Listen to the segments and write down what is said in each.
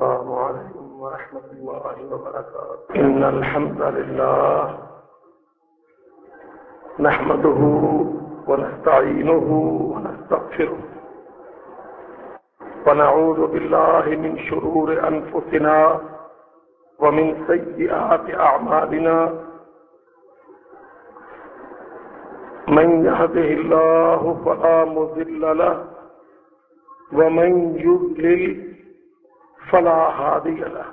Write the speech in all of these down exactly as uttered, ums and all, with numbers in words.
السلام عليكم ورحمة الله وبركاته. إن الحمد لله نحمده ونستعينه ونستغفره ونعوذ بالله من شرور أنفسنا ومن سيئات أعمالنا. من يهده الله فلا مضل له ومن يضلل فلا هادي له.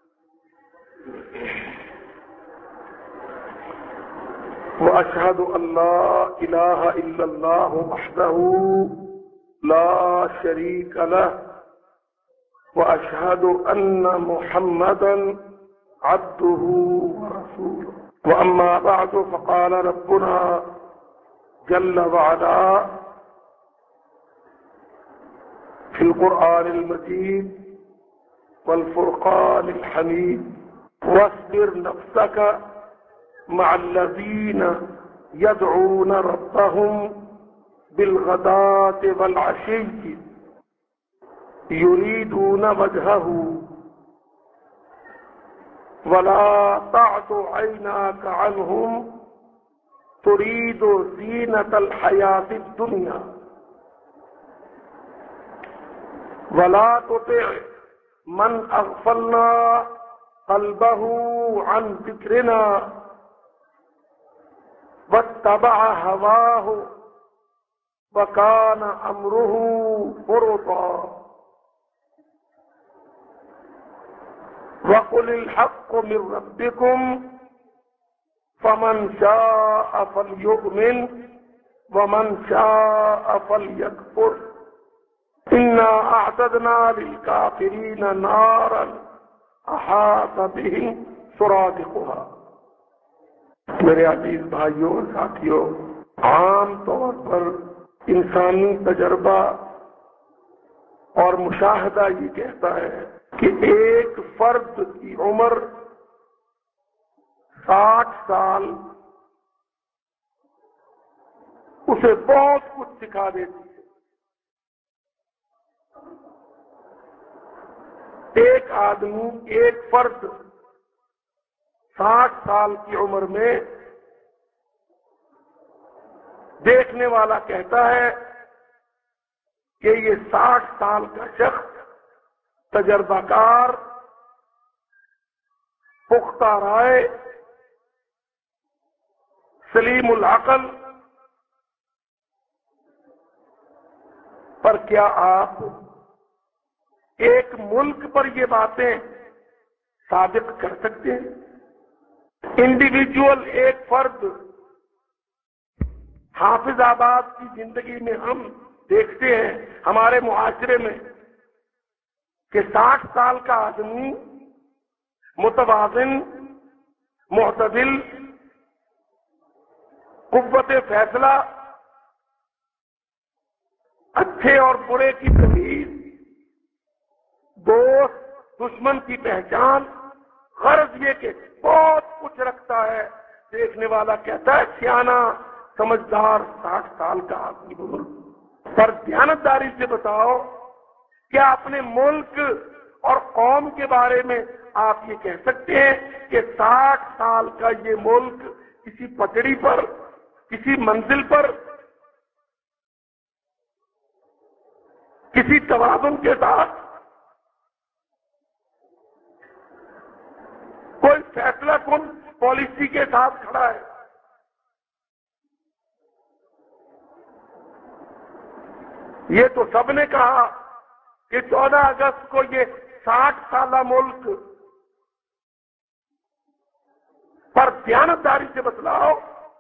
وأشهد أن لا إله إلا الله وحده لا شريك له وأشهد أن محمدا عبده ورسوله. وأما بعد فقال ربنا جل وعلا في القرآن المجيد والفرقان الحميد: واصبر نفسك مع الذين يدعون ربهم بالغداة والعشي يريدون وجهه ولا تعد عيناك عنهم تريد زينة الحياة الدنيا ولا تطع من اغفلنا قلبه عن ذکرنا واتبع هواه وكان امره فرطا وقل الحق من ربكم فمن شاء فليؤمن ومن شاء فليكفر إنا أعتدنا للكافرين نارا أحاط بهم سرادقها. میرے عزیز بھائیوں اور ساتھیوں، عام طور پر انسانی تجربہ اور مشاہدہ یہ کہتا ہے کہ ایک فرد کی عمر ساٹھ سال اسے بہت کچھ سکھا دیتی ہے۔ ایک آدمی، ایک فرد ساٹھ سال کی عمر میں دیکھنے والا کہتا ہے کہ یہ ساٹھ سال کا شخص تجربہ کار، پختہ رائے، سلیم العقل، پر کیا آپ ایک ملک پر یہ باتیں ثابت کر سکتے ہیں؟ انڈیویجول، ایک فرد، حافظ آباد کی زندگی میں ہم دیکھتے ہیں ہمارے معاشرے میں کہ ساٹھ سال کا آدمی متوازن، معتدل، قوت فیصلہ، اچھے اور برے کی تمیز، دوست دشمن کی پہچان، غرض یہ کہ بہت کچھ رکھتا ہے۔ دیکھنے والا کہتا ہے سیانا، سمجھدار ساٹھ سال کا آدمی بزرگ۔ پر دیانتداری سے بتاؤ، کیا اپنے ملک اور قوم کے بارے میں آپ یہ کہہ سکتے ہیں کہ ساٹھ سال کا یہ ملک کسی پٹڑی پر، کسی منزل پر، کسی توازن کے ساتھ کوئی فیصلہ کن پالیسی کے ساتھ کھڑا ہے؟ یہ تو سب نے کہا کہ چودہ اگست کو یہ ساٹھ سالہ ملک، پر دیانتداری سے بتلاؤ،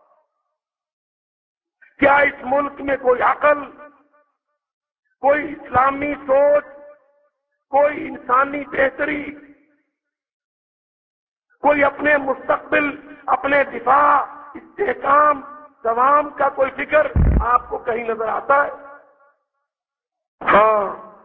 کیا اس ملک میں کوئی عقل، کوئی اسلامی سوچ، کوئی انسانی بہتری، کوئی اپنے مستقبل، اپنے دفاع، استحکام، دوام کا کوئی فکر آپ کو کہیں نظر آتا ہے؟ ہاں،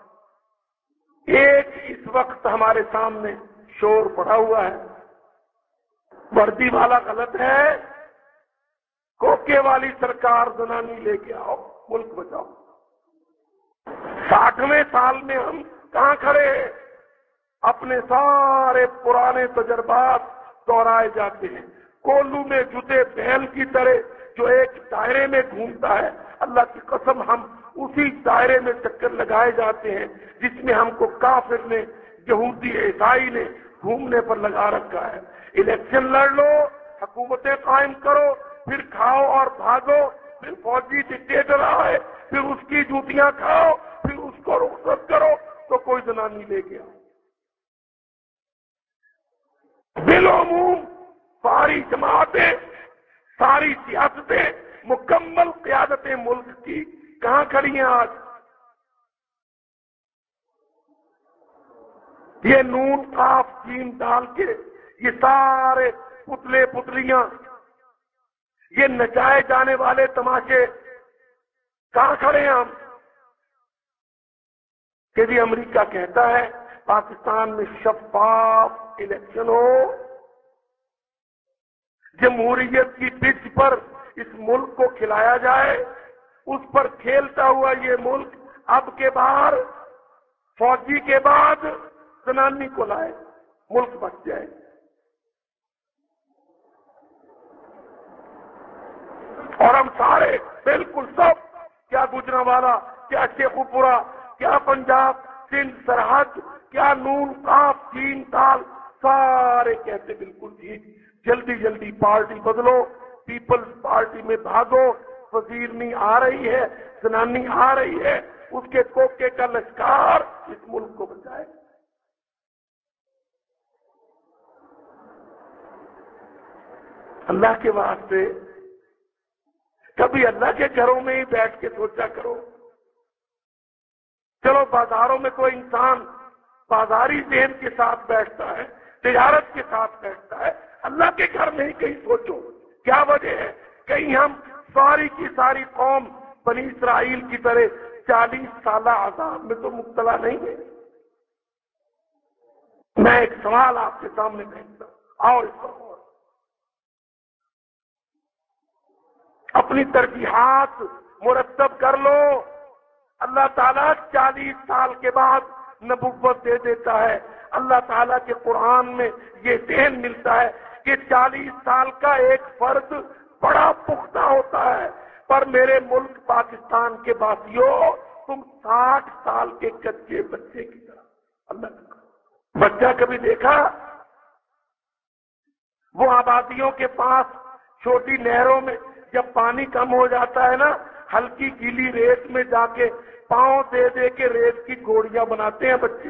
ایک اس وقت ہمارے سامنے شور پڑا ہوا ہے، وردی والا غلط ہے، کوکے والی سرکار زنانی لے کے آؤ، ملک بچاؤ۔ ساٹھویں سال میں ہم کہاں کھڑے ہیں؟ اپنے سارے پرانے تجربات دوہرائے جاتے ہیں۔ کولو میں جتے بیل کی طرح جو ایک دائرے میں گھومتا ہے، اللہ کی قسم ہم اسی دائرے میں چکر لگائے جاتے ہیں جس میں ہم کو کافر نے، یہودی، عیسائی نے گھومنے پر لگا رکھا ہے۔ الیکشن لڑ لو، حکومتیں قائم کرو، پھر کھاؤ اور بھاگو، پھر فوجی ڈکٹیٹر آئے، پھر اس کی جوتیاں کھاؤ، پھر اس کو رخصت کرو تو کوئی زنانی لے گیا۔ بالعموم ساری جماعتیں، ساری سیاستیں، مکمل قیادتیں ملک کی کہاں کھڑی ہیں آج؟ یہ نون قاف جیم ڈال کے یہ سارے پتلے پتلیاں، یہ نچائے جانے والے تماشے کہاں کھڑے ہیں ہم؟ کہ جی امریکہ کہتا ہے پاکستان میں شفاف الیکشن ہو، جمہوریت کی پچ پر اس ملک کو کھلایا جائے، اس پر کھیلتا ہوا یہ ملک اب کے بعد فوجی کے بعد زنانی کو لائے، ملک بچ جائے۔ اور ہم سارے بالکل سب، کیا گجرانوالا، کیا شیخوپورہ، کیا پنجاب، سندھ سرحد، کیا نون قاف جیم دال، سارے کہتے بالکل ٹھیک، جلدی جلدی پارٹی بدلو، پیپلز پارٹی میں بھاگو، وزیرنی آ رہی ہے، زنانی آ رہی ہے، اس کے کوکے کا لشکار اس ملک کو بچائے۔ اللہ کے واسطے کبھی اللہ کے گھروں میں ہی بیٹھ کے سوچا کرو۔ چلو بازاروں میں کوئی انسان بازاری ذہن کے ساتھ بیٹھتا ہے، تجارت کے ساتھ بیٹھتا ہے، اللہ کے گھر میں ہی کہیں سوچو کیا وجہ ہے؟ کہیں ہم ساری کی ساری قوم بنی اسرائیل کی طرح چالیس سالہ عذاب میں تو مبتلا نہیں ہے؟ میں ایک سوال آپ کے سامنے بھیجتا ہوں، آؤ اس پر غور۔ اپنی ترجیحات مرتب کر لو۔ اللہ تعالیٰ چالیس سال کے بعد نبوت دے دیتا ہے۔ اللہ تعالیٰ کے قرآن میں یہ ذہن ملتا ہے کہ چالیس سال کا ایک فرد بڑا پختہ ہوتا ہے، پر میرے ملک پاکستان کے باسیوں تم ساٹھ سال کے کچے بچے کی طرح۔ اللہ کا بچہ کبھی دیکھا؟ وہ آبادیوں کے پاس چھوٹی نہروں میں جب پانی کم ہو جاتا ہے نا، ہلکی گیلی ریت میں جا کے پاؤں دے دے کے ریت کی گھوڑیاں بناتے ہیں بچے،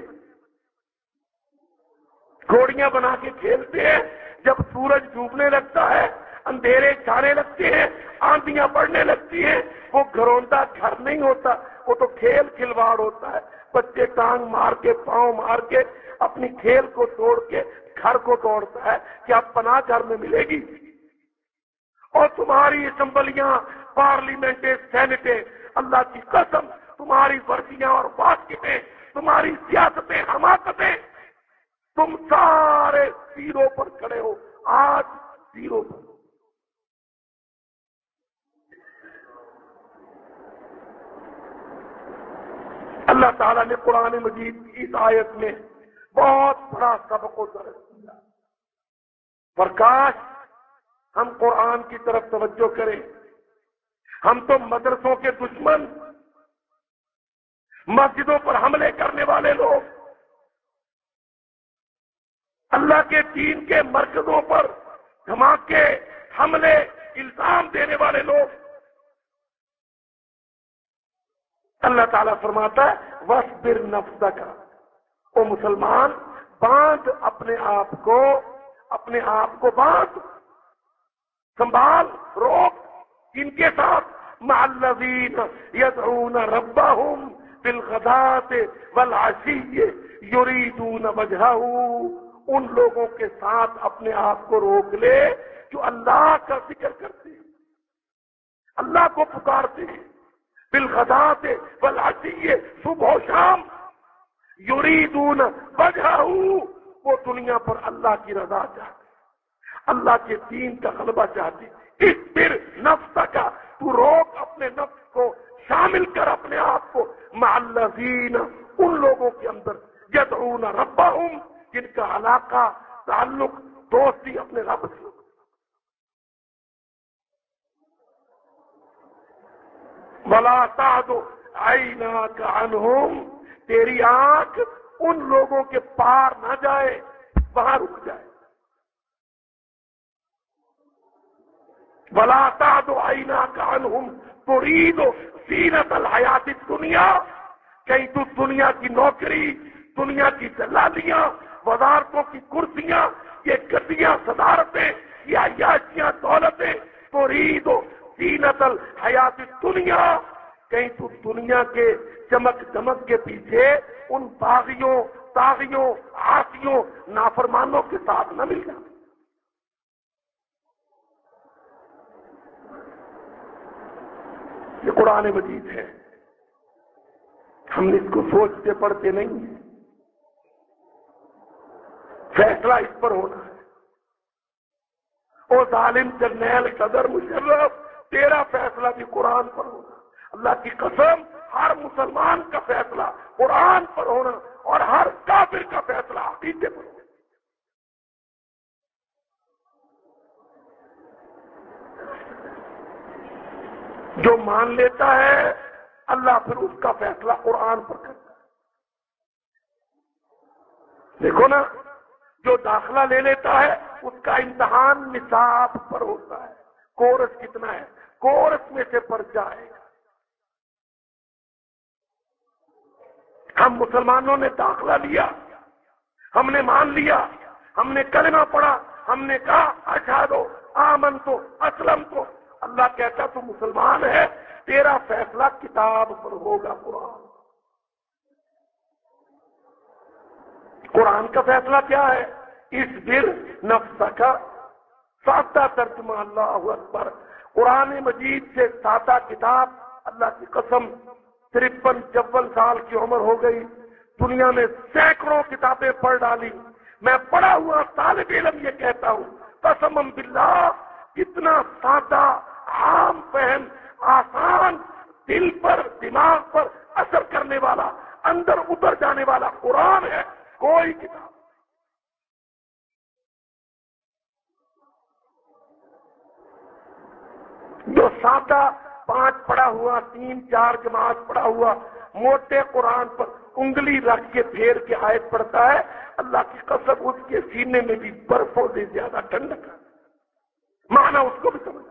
گھوڑیاں بنا کے کھیلتے ہیں۔ جب سورج ڈوبنے لگتا ہے، اندھیرے چھانے لگتے ہیں، آندیاں پڑنے لگتی ہیں، وہ گھروندا گھر نہیں ہوتا، وہ تو کھیل کھلواڑ ہوتا ہے۔ بچے ٹانگ مار کے، پاؤں مار کے، اپنی کھیل کو توڑ کے گھر کو توڑتا ہے کہ اب پناہ گھر میں ملے گی۔ اور تمہاری اسمبلیاں، پارلیمنٹیں، سینٹیں، اللہ کی قسم تمہاری ورزیاں اور واسطیں، تمہاری سیاستیں، حماقتیں، تم سارے زیرو پر کھڑے ہو، آج زیرو پر۔ اللہ تعالیٰ نے قرآن مجید کی اس آیت میں بہت بڑا سبق و درس دیا۔ پرکاش ہم قرآن کی طرف توجہ کریں۔ ہم تو مدرسوں کے دشمن، مسجدوں پر حملے کرنے والے لوگ، اللہ کے دین کے مرکزوں پر دھماکے، حملے، الزام دینے والے لوگ۔ اللہ تعالیٰ فرماتا ہے وَاصْبِرْ نَفْسَكَ، او مسلمان باندھ اپنے آپ کو، اپنے آپ کو باندھ، سنبھال، روک، ان کے ساتھ مع الذین یدعون ربہم بالغداۃ والعشی یریدون وجہہ، ان لوگوں کے ساتھ اپنے آپ کو روک لے جو اللہ کا ذکر کرتے ہیں، اللہ کو پکارتے ہیں، بالغداۃ والعشی، صبح و شام، یریدون وجہہ، وہ دنیا پر اللہ کی رضا چاہتے، اللہ کے دین کا غلبہ چاہتے۔ اس پھر نفس کا تو روک اپنے نفس کو، شامل کر اپنے آپ کو مع الذین، ان لوگوں کے اندر یدعون ربہم، جن کا علاقہ تعلق دوستی اپنے رب سے. ولا تعد عیناک عنہم، تیری آنکھ ان لوگوں کے پار نہ جائے، وہاں رک جائے. ولا تعد عیناک عنہم ترید زینت الحیات الدنیا، کہیں تو دنیا کی نوکری، دنیا کی دلالیاں، وزارتوں کی کرسیاں، یہ گدیاں صدارتیں، یہ عیاشیاں دولتیں، ترید زینت الحیات الدنیا، کہیں تو دنیا کے چمک دمک کے پیچھے ان باغیوں، طاغیوں، عاصیوں، نافرمانوں کے ساتھ نہ مل جائے. یہ قرآن مجید ہے، ہم اس کو سوچتے پڑھتے نہیں ہیں. فیصلہ اس پر ہونا ہے. او ظالم جرنیل صدر مشرف، تیرا فیصلہ بھی قرآن پر ہونا. اللہ کی قسم، ہر مسلمان کا فیصلہ قرآن پر ہونا اور ہر کافر کا فیصلہ عقیدے پر ہونا. جو مان لیتا ہے اللہ پھر اس کا فیصلہ قرآن پر کرتا ہے. دیکھو نا، جو داخلہ لے لیتا ہے اس کا امتحان نصاب پر ہوتا ہے. کورس کتنا ہے، کورس میں سے پڑ جائے گا. ہم مسلمانوں نے داخلہ لیا، ہم نے مان لیا، ہم نے کلمہ پڑھا، ہم نے کہا اشہدو آمنتو اسلمتو. اللہ کہتا تو مسلمان ہے، تیرا فیصلہ کتاب پر ہوگا. قرآن قرآن کا فیصلہ کیا ہے؟ اصبر نفسک، سادہ ترجمہ اللہ اکبر. قرآن مجید سے سادہ کتاب، اللہ کی قسم ترپن چون سال کی عمر ہو گئی، دنیا میں سینکڑوں کتابیں پڑھ ڈالی. میں پڑھا ہوا طالب علم یہ کہتا ہوں، قسم باللہ کتنا سادہ، عام فہم، آسان، دل پر دماغ پر اثر کرنے والا، اندر اتر جانے والا قرآن ہے. کوئی کتاب جو سادہ پانچ پڑھا ہوا، تین چار جماعت پڑھا ہوا، موٹے قرآن پر انگلی رکھ کے پھیر کے آیت پڑھتا ہے، اللہ کی قسم اس کے سینے میں بھی برفوں سے زیادہ ٹھنڈک ہے. معنی اس کو بھی سمجھا.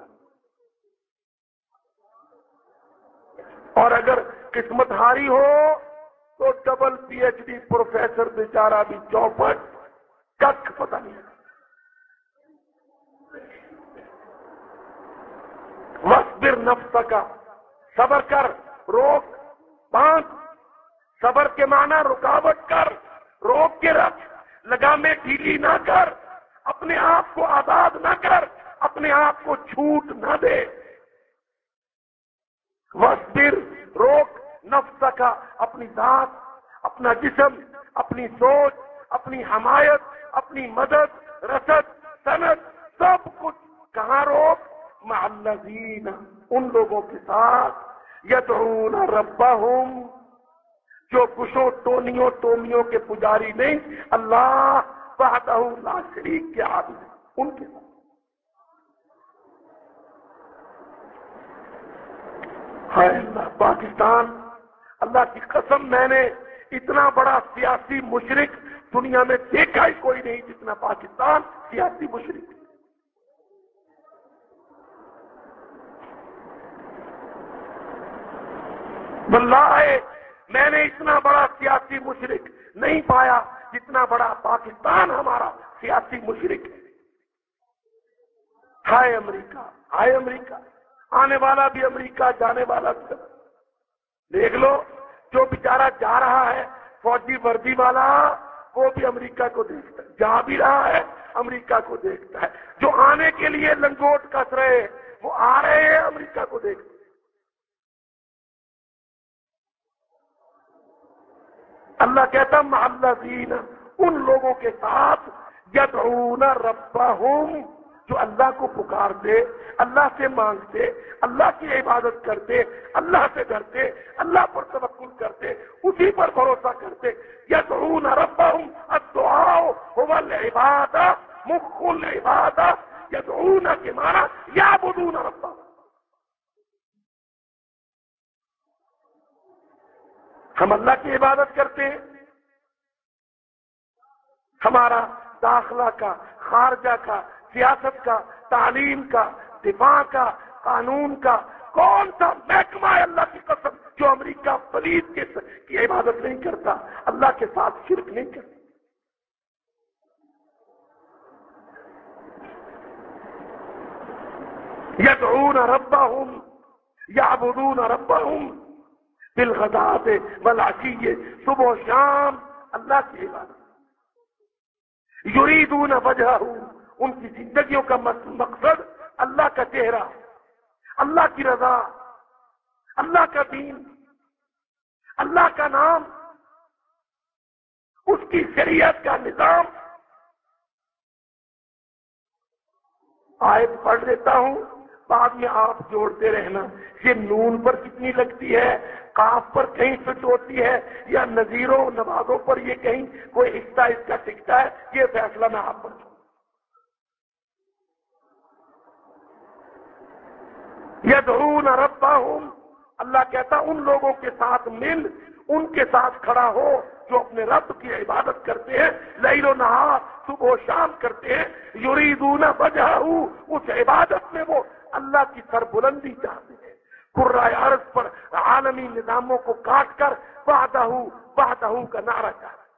اور اگر قسمت ہاری ہو تو double P H D professor بیچارہ بھی چوپٹ، کچھ پتہ نہیں. وَاصْبِرْ نَفْسَكَ، صبر کر، روک، باندھ. صبر کے معنی رکاوٹ کر، روک کے رکھ، لگامیں ڈھیلی نہ کر، اپنے آپ کو آزاد نہ کر، اپنے آپ کو چھوٹ نہ دے. وَاصْبِرْ، روک، نفسک، اپنی ذات، اپنا جسم، اپنی سوچ، اپنی حمایت، اپنی مدد، رسد، سند، سب کچھ کہاں روک؟ مع الذین، ان لوگوں کے ساتھ، یدعون ربہم، جو کشوں ٹونیوں ٹومیوں کے پجاری نہیں، اللہ وحدہ لا شریک کے عابد ہیں، ان کے ساتھ. ہائے اللہ، پاکستان، اللہ کی قسم میں نے اتنا بڑا سیاسی مشرک دنیا میں دیکھا ہی کوئی نہیں جتنا پاکستان سیاسی مشرک. واللہ میں نے اتنا بڑا سیاسی مشرک نہیں پایا جتنا بڑا پاکستان ہمارا سیاسی مشرک ہے. ہائے امریکہ، ہائے امریکہ، آنے والا بھی امریکہ، جانے والا بھی. دیکھ لو، جو بیچارہ جا رہا ہے فوجی وردی والا، وہ بھی امریکہ کو دیکھتا ہے، جا بھی رہا ہے امریکہ کو دیکھتا ہے. جو آنے کے لیے لنگوٹ کس رہے وہ آ رہے ہیں امریکہ کو دیکھتے. اللہ کہتا مع الذین، ان لوگوں کے ساتھ، یدعون ربہم، جو اللہ کو پکارتے، اللہ سے مانگتے، اللہ کی عبادت کرتے، اللہ سے ڈرتے، اللہ پر توکل کرتے، اسی پر بھروسہ کرتے. یدعون ربهم الدعاء هو العبادہ، مخ العبادہ. یدعون کے معنی یعبدون ربهم. ہم اللہ کی عبادت کرتے ہیں. ہمارا داخلہ کا، خارجہ کا، سیاست کا، تعلیم کا، دفاع کا، قانون کا کون سا محکمہ ہے اللہ کی قسم جو امریکہ پلیز کی عبادت نہیں کرتا، اللہ کے ساتھ شرک نہیں کرتا؟ یدعون ربهم یعبدون ربهم بالغداۃ والعشی، صبح و شام اللہ کی عبادت. یریدون وجہہ، ان کی زندگیوں کا مقصد اللہ کا چہرہ، اللہ کی رضا، اللہ کا دین، اللہ کا نام، اس کی شریعت کا نظام. آیت پڑھ دیتا ہوں، بعد میں آپ جوڑتے رہنا. یہ نون پر کتنی لگتی ہے، قاف پر کہیں فٹ ہوتی ہے، یا نظیروں نوازوں پر یہ کہیں کوئی حصہ اس کا ٹکتا ہے، یہ فیصلہ میں آپ پر چھوڑوں. یدعون ربهم، اللہ کہتا ان لوگوں کے ساتھ مل، ان کے ساتھ کھڑا ہو جو اپنے رب کی عبادت کرتے ہیں، لیل و نہار، صبح و شام کرتے ہیں. یریدون وجہہ، اس عبادت میں وہ اللہ کی سربلندی چاہتے ہیں، کرۂ ارض پر عالمی نظاموں کو کاٹ کر وحدہ وحدہ کا نعرہ چاہتے ہیں.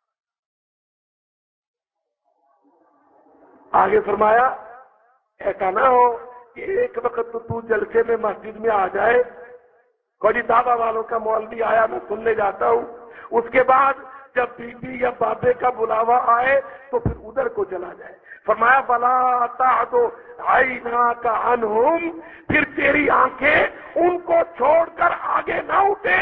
آگے فرمایا ایسا نہ ہو کہ ایک وقت تو تو جلسے میں مسجد میں آ جائے، کوئی دعویٰ والوں کا مولوی آیا میں سننے جاتا ہوں، اس کے بعد جب بی بی یا بابے کا بلاوا آئے تو پھر ادھر کو چلا جائے. فرمایا فلا تعد عیناک عنہم، پھر تیری آنکھیں ان کو چھوڑ کر آگے نہ اٹھے.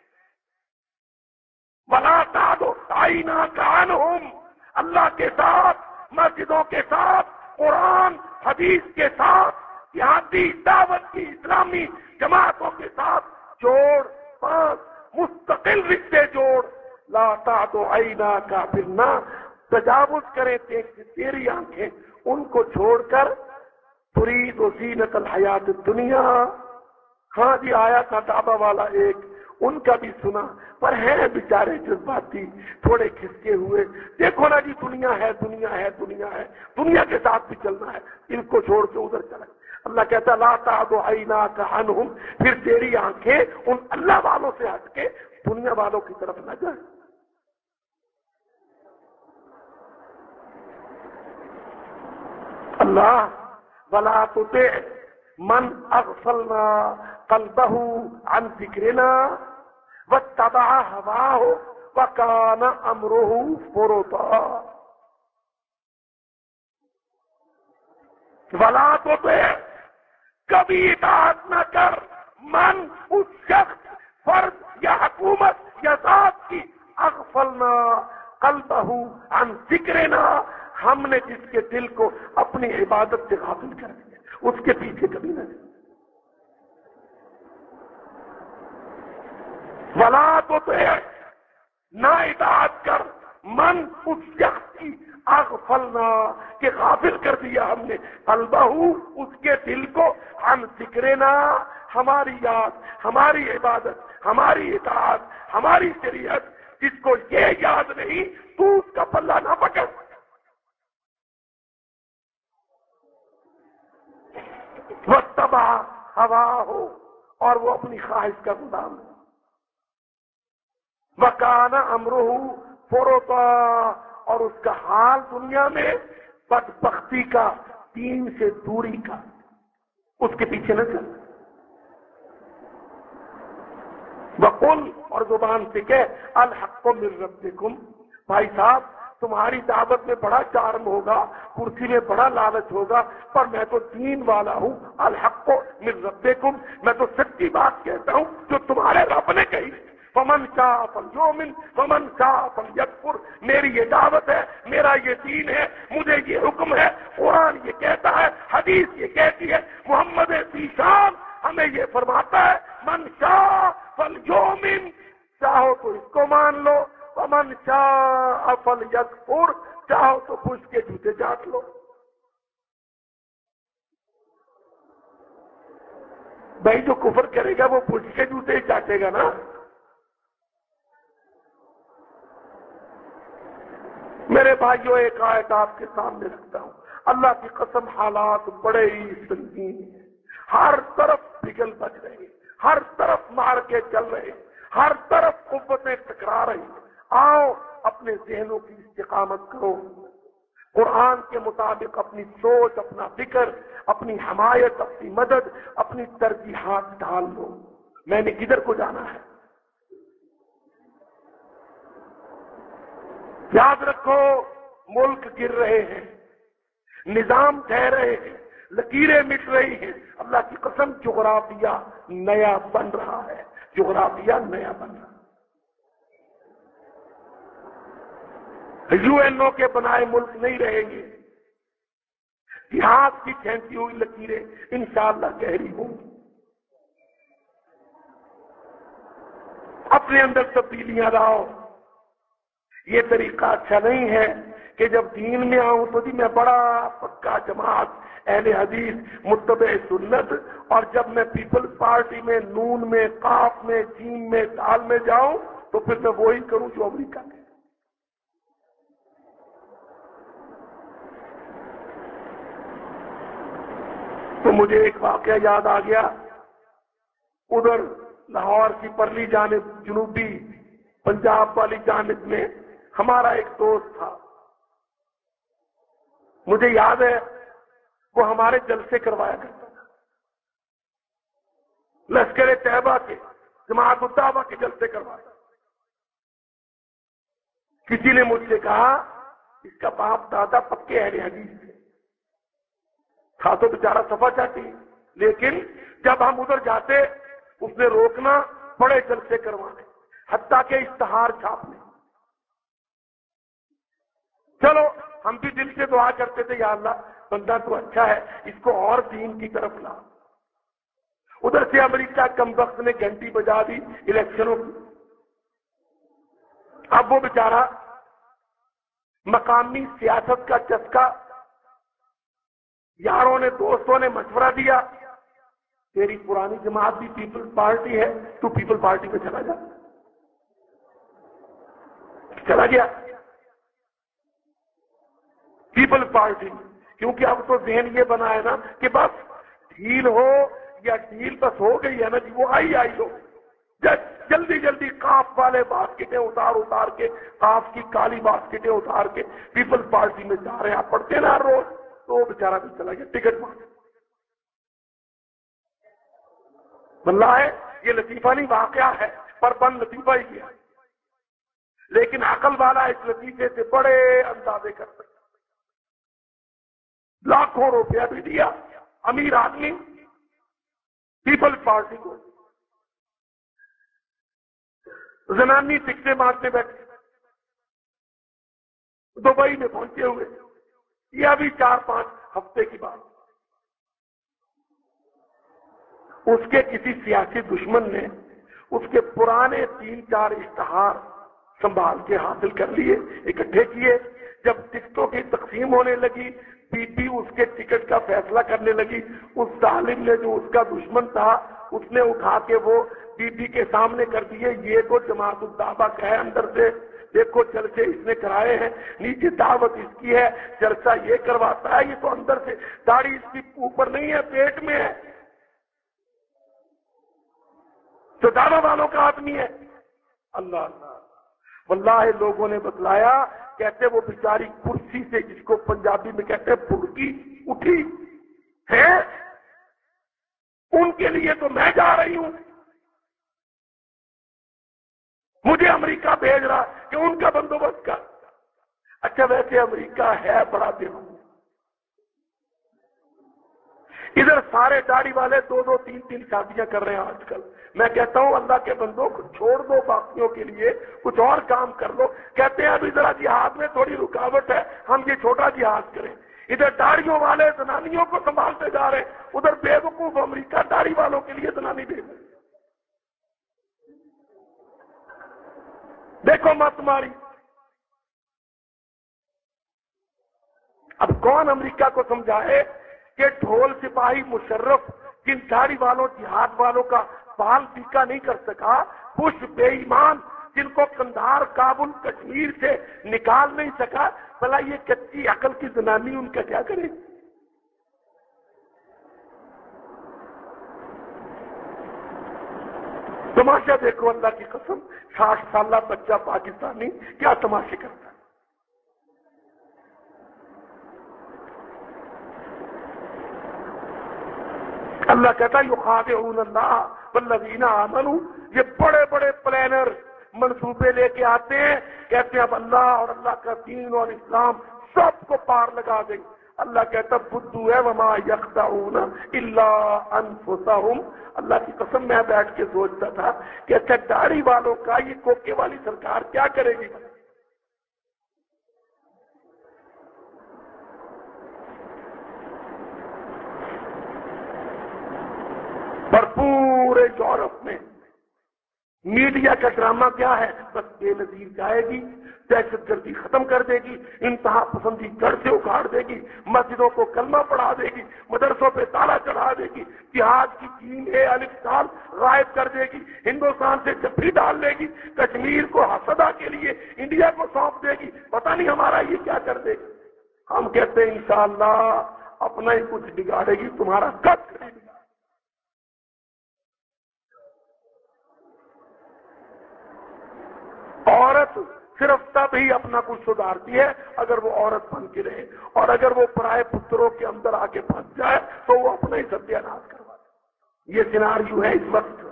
فلا تعد عیناک عنہم، اللہ کے ساتھ، مسجدوں کے ساتھ، قرآن حدیث کے ساتھ، دیہاتی دعوت کی اسلامی جماعتوں کے ساتھ جوڑ، پانچ مستقل رشتے جوڑ. لا تعد عیناک، پھر نہ تجاوز کرے تیری آنکھیں ان کو چھوڑ کر ترید و زینت الحیات الدنیا. ہاں جی آیا تھا دعویٰ والا ایک، ان کا بھی سنا، پر ہیں بیچارے جذباتی، تھوڑے کھسکے ہوئے. دیکھو نا جی دنیا ہے، دنیا ہے، دنیا ہے، دنیا کے ساتھ بھی چلنا ہے، ان کو چھوڑ کے ادھر چلا. اللہ کہتا لا تعد عیناک عنہم، پھر تیری آنکھیں ان اللہ والوں سے ہٹ کے دنیا والوں کی طرف نہ جائیں. اللہ ولا تطع من اغفلنا قلبه عن ذکرنا واتبع هواه وكان امره فرطا. ولا تطع، کبھی اطاعت نہ کر، من، اس شخص، فرد یا حکومت یا ذات کی، اغفلنا قلبه عن ذکرنا، ہم نے جس کے دل کو اپنی عبادت سے غافل کر دیا، اس کے پیچھے کبھی نہ جائے. ولا تطع، نہ اطاعت کر، من، اس شخص کی، اغفلنا کہ غافل کر دیا ہم نے، قلبہ، اس کے دل کو، ہم ذکرنا، ہماری یاد، ہماری عبادت، ہماری اطاعت، ہماری شریعت، جس کو یہ یاد نہیں تو اس کا پلہ نہ پکڑ. واتبع ہواہ، اور وہ اپنی خواہش کا غلام ہے. وکان امرہ فرطا، اور اس کا حال دنیا میں بدبختی کا، دین سے دوری کا، اس کے پیچھے نہ چل. وقل، اور زبان سے کہہ، الحق من ربکم. بھائی صاحب تمہاری دعوت میں بڑا چارم ہوگا، کرسی میں بڑا لالچ ہوگا، پر میں تو دین والا ہوں. الحق من ربکم، میں تو سچی بات کہتا ہوں جو تمہارے رب نے کہی. فمن شاء فلیؤمن ومن شاء فلیکفر. میری یہ دعوت ہے، میرا یہ دین ہے، مجھے یہ حکم ہے. قرآن یہ کہتا ہے، حدیث یہ کہتی ہے، محمد ذیشان ہمیں یہ فرماتا ہے من شاء فلیؤمن، چاہو تو اس کو مان لو، ومن شاء فلیکفر، چاہو تو پوچھ کے جوتے چاٹ لو. بھائی جو کفر کرے گا وہ پوچھ کے جوتے ہی چاٹے گا نا. میرے بھائیوں ایک آیت آپ کے سامنے رکھتا ہوں. اللہ کی قسم حالات بڑے ہی سنگین ہیں، ہر طرف پگھل بج رہے ہیں، ہر طرف مار کے چل رہے ہیں، ہر طرف قوتیں ٹکرا رہی ہیں. آؤ اپنے ذہنوں کی استقامت کرو، قرآن کے مطابق اپنی سوچ، اپنا فکر، اپنی حمایت، اپنی مدد، اپنی ترجیحات ڈال دو. میں نے کدھر کو جانا ہے؟ یاد رکھو ملک گر رہے ہیں، نظام ڈھہ رہے ہیں، لکیریں مٹ رہی ہیں. اللہ کی قسم جغرافیہ نیا بن رہا ہے، جغرافیہ نیا بن رہا ہے. یو این او کے بنائے ملک نہیں رہیں گے، اتحاد کی کھینچی ہوئی لکیریں انشاءاللہ گہری ہوں گی. اپنے اندر تبدیلیاں لاؤ. یہ طریقہ اچھا نہیں ہے کہ جب دین میں آؤں تو جی میں بڑا پکا جماعت اہل حدیث متبع سنت، اور جب میں پیپلز پارٹی میں نون میں قاف میں جیم میں دال میں جاؤں تو پھر میں وہی کروں جو امریکہ کے. تو مجھے ایک واقعہ یاد آ گیا. ادھر لاہور کی پرلی جانب جنوبی پنجاب والی جانب میں ہمارا ایک دوست تھا، مجھے یاد ہے وہ ہمارے جلسے کروایا کرتا تھا، لشکر طیبہ کے، جماعت الدعوہ کے جلسے کرواتا. کسی نے مجھ سے کہا اس کا باپ دادا پکے اہل حدیث تھے، تھا تو بیچارہ صفا چاٹی، لیکن جب ہم ادھر جاتے اس نے روکنا، بڑے جلسے کروانے، حتیٰ کہ اشتہار چھاپنے. چلو ہم بھی دل سے دعا کرتے تھے یا اللہ بندہ تو اچھا ہے، اس کو اور دین کی طرف لا. ادھر سے امریکہ کم وقت نے گھنٹی بجا دی الیکشنوں کی. اب وہ بیچارہ مقامی سیاست کا چسکا، یاروں نے دوستوں نے مشورہ دیا تیری پرانی جماعت بھی پیپلز پارٹی ہے، تو پیپل پارٹی میں چلا جا. چلا گیا پیپل پارٹی، کیونکہ اب تو ذہن یہ بنا ہے نا کہ بس ڈھیل ہو یا ڈھیل بس ہو گئی ہے نا جی، وہ آئی آئی ہو. جلدی جلدی کاف والے باسکٹیں اتار اتار کے، کاف کی کالی باسکٹیں اتار کے پیپل پارٹی میں جا رہے ہیں. پڑھتے نا روز. تو وہ بیچارہ بھی چلا گیا ٹکٹ مانگ. واللہ ہے یہ لطیفہ نہیں واقعہ ہے، پر بند لطیفہ ہی کیا، لیکن عقل والا اس لطیفے سے بڑے اندازے کر سکتا. لاکھوں روپیہ بھی دیا امیر آدمی پیپل پارٹی کو، زنانی ٹکٹیں مارتے بیٹھے. دبئی میں پہنچے ہوئے، یہ ابھی چار پانچ ہفتے کی بات. اس کے کسی سیاسی دشمن نے اس کے پرانے تین چار اشتہار سنبھال کے حاصل کر لیے، اکٹھے کیے. جب ٹکٹوں کی تقسیم ہونے لگی، پی پی اس کے ٹکٹ کا فیصلہ کرنے لگی، اس ظالم نے جو اس کا دشمن تھا اس نے اٹھا کے وہ بی بی کے سامنے کر دیے. یہ تو جماعت الدعوہ کا ہے، اندر سے دیکھو جلسے اس نے کرائے ہیں، نیچے دعوت اس کی ہے، جلسہ یہ کرواتا ہے، یہ تو اندر سے داڑھی اس کی اوپر نہیں ہے پیٹ میں ہے، تو دعوی والوں کا آدمی ہے. اللہ اللہ واللہ لوگوں نے بتلایا، کہتے وہ بیچاری کرسی سے، جس کو پنجابی میں کہتے ہیں پھڑکی، اٹھی ہے. ان کے لیے تو میں جا رہی ہوں، مجھے امریکہ بھیج رہا کہ ان کا بندوبست کر. اچھا ویسے امریکہ ہے بڑا دیو، ادھر سارے داڑھی والے دو دو تین تین شادیاں کر رہے ہیں آج کل. میں کہتا ہوں اللہ کے بندوں کو چھوڑ دو باقیوں کے لیے کچھ اور کام کر لو. کہتے ہیں ابھی ذرا جہاد میں تھوڑی رکاوٹ ہے, ہم یہ چھوٹا جہاد کریں. ادھر داڑھیوں والے زنانیوں کو سنبھالتے جا رہے ہیں, ادھر بے وقوف امریکہ داڑھی والوں کے لیے زنانی بھیج رہے. دیکھو مت ماری. اب کون امریکہ کو سمجھائے کہ ڈھول سپاہی مشرف جن داڑھی والوں جہاد والوں کا بال پیکا نہیں کر سکا, بش بے ایمان جن کو قندھار کابل کشمیر سے نکال نہیں سکا, بھلا یہ کچی عقل کی زنانی ان کا کیا کرے؟ تماشا دیکھو اللہ کی قسم, ساٹھ سالہ بچہ پاکستانی کیا تماشے کرتا ہے. اللہ کہتا ہے یخادعون اللہ والذین آمنوا, یہ بڑے بڑے پلانر منصوبے لے کے آتے ہیں, کہتے ہیں اب اللہ اور اللہ کا دین اور اسلام سب کو پار لگا دیں. اللہ کہتا بدو ہے وما یخدعون الا انفسہم. اللہ کی قسم میں بیٹھ کے سوچتا تھا کہ اچھا داڑھی والوں کا یہ کوکے والی سرکار کیا کرے گی؟ پر پورے یورپ میں میڈیا کا ڈرامہ کیا ہے؟ بس بے نظیر جائے گی, دہشت گردی ختم کر دے گی, انتہا پسندی جڑ سے اکھاڑ دے گی, مسجدوں کو کلمہ پڑھا دے گی, مدرسوں پہ تالا چڑھا دے گی, جہاد کی تین اے الف سال غائب کر دے گی, ہندوستان سے جفی ڈال دے گی, کشمیر کو حسدہ کے لیے انڈیا کو سونپ دے گی, پتہ نہیں ہمارا یہ کیا کر دے گی. ہم کہتے ہیں انشاءاللہ اپنا ہی کچھ بگاڑے گی, تمہارا کب کرے گی. عورت صرف تب ہی اپنا کچھ سدھارتی ہے اگر وہ عورت بن کے رہے, اور اگر وہ پرائے پتروں کے اندر آ کے پھنس جائے تو وہ اپنا ہی ستیہ ناش کروا دے. یہ سیناریو ہے اس وقت.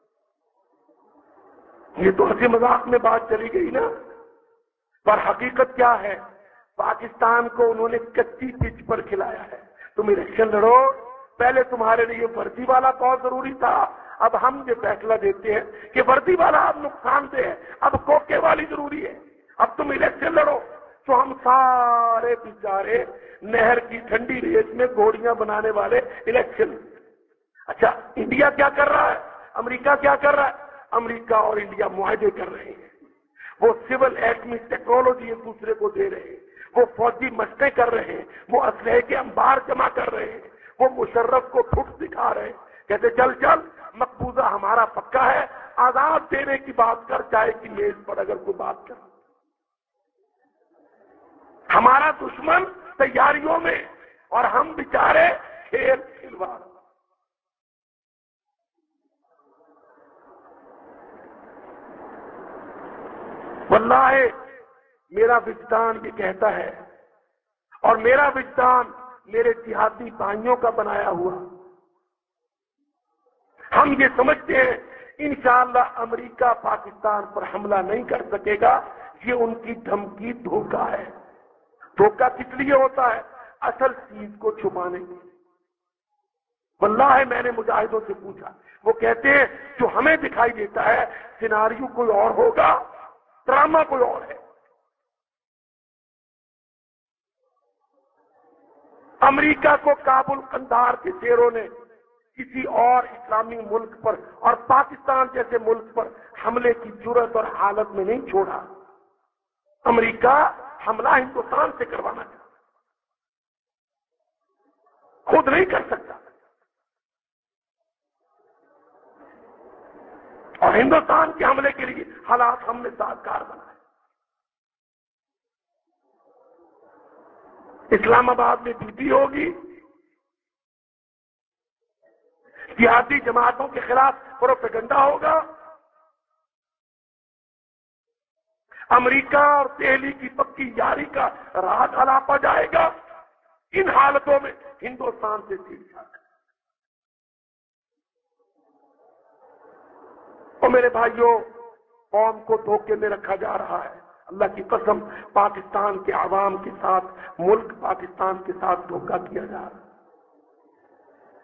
یہ تو ہنسی مذاق میں بات چلی گئی نا, پر حقیقت کیا ہے؟ پاکستان کو انہوں نے کچی پچ پر کھلایا ہے. تم الیکشن لڑو, پہلے تمہارے لیے وردی والا بہت ضروری تھا, اب ہم یہ فیصلہ دیتے ہیں کہ وردی والا اب نقصان دہ ہے, اب کوکے والی ضروری ہے. اب تم الیکشن لڑو تو ہم سارے بیچارے نہر کی ٹھنڈی ریت میں گھوڑیاں بنانے والے الیکشن. اچھا انڈیا کیا کر رہا ہے؟ امریکہ کیا کر رہا ہے؟ امریکہ اور انڈیا معاہدے کر رہے ہیں, وہ سول ایٹمی ٹیکنالوجی ایک دوسرے کو دے رہے ہیں, وہ فوجی مشقیں کر رہے ہیں, وہ اسلحے کے انبار جمع کر رہے ہیں, وہ مشرف کو ٹھٹ دکھا رہے ہیں, کہتے چل چل مقبوضہ ہمارا پکا ہے, آزاد دینے کی بات کر, چائے کی میز پر اگر کوئی بات کر. ہمارا دشمن تیاریوں میں اور ہم بیچارے کھیل کھلواڑ. واللہ میرا وجدان یہ کہتا ہے, اور میرا وجدان میرے جہادی بھائیوں کا بنایا ہوا, ہم یہ سمجھتے ہیں انشاءاللہ امریکہ پاکستان پر حملہ نہیں کر سکے گا. یہ ان کی دھمکی دھوکہ ہے. دھوکہ کس لیے ہوتا ہے؟ اصل چیز کو چھپانے کے. واللہ میں نے مجاہدوں سے پوچھا, وہ کہتے ہیں جو ہمیں دکھائی دیتا ہے سیناریو کوئی اور ہوگا, ڈرامہ کوئی اور ہے. امریکہ کو کابل قندھار کے شیروں نے کسی اور اسلامی ملک پر اور پاکستان جیسے ملک پر حملے کی جرت اور حالت میں نہیں چھوڑا. امریکہ حملہ ہندوستان سے کروانا چاہتا, خود نہیں کر سکتا, اور ہندوستان کے حملے کے لیے حالات ہم نے سازگار بنائے. اسلام آباد میں بی پی ہوگی, جہادی جماعتوں کے خلاف پروپیگنڈا ہوگا, امریکہ اور دہلی کی پکی یاری کا راز الاپا جائے گا. ان حالتوں میں ہندوستان سے سیٹ جائے گا. اور میرے بھائیوں, قوم کو دھوکے میں رکھا جا رہا ہے. اللہ کی قسم پاکستان کے عوام کے ساتھ, ملک پاکستان کے ساتھ دھوکہ کیا جا رہا ہے.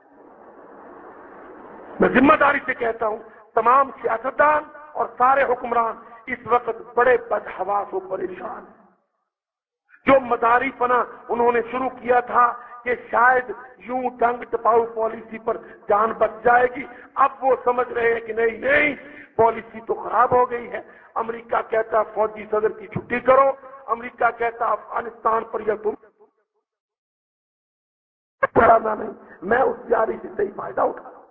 میں ذمہ داری سے کہتا ہوں تمام سیاستدان اور سارے حکمران اس وقت بڑے بدحواس و پریشان ہیں. جو مداری پنا انہوں نے شروع کیا تھا کہ شاید یوں ڈنگ ٹپاؤ پالیسی پر جان بچ جائے گی، اب وہ سمجھ رہے ہیں کہ نہیں نہیں پالیسی تو خراب ہو گئی ہے. امریکہ کہتا فوجی صدر کی چھٹی کرو، امریکہ کہتا افغانستان پر یا تم کرانا نہیں، میں اس جاری سے صحیح فائدہ اٹھا رہا ہوں.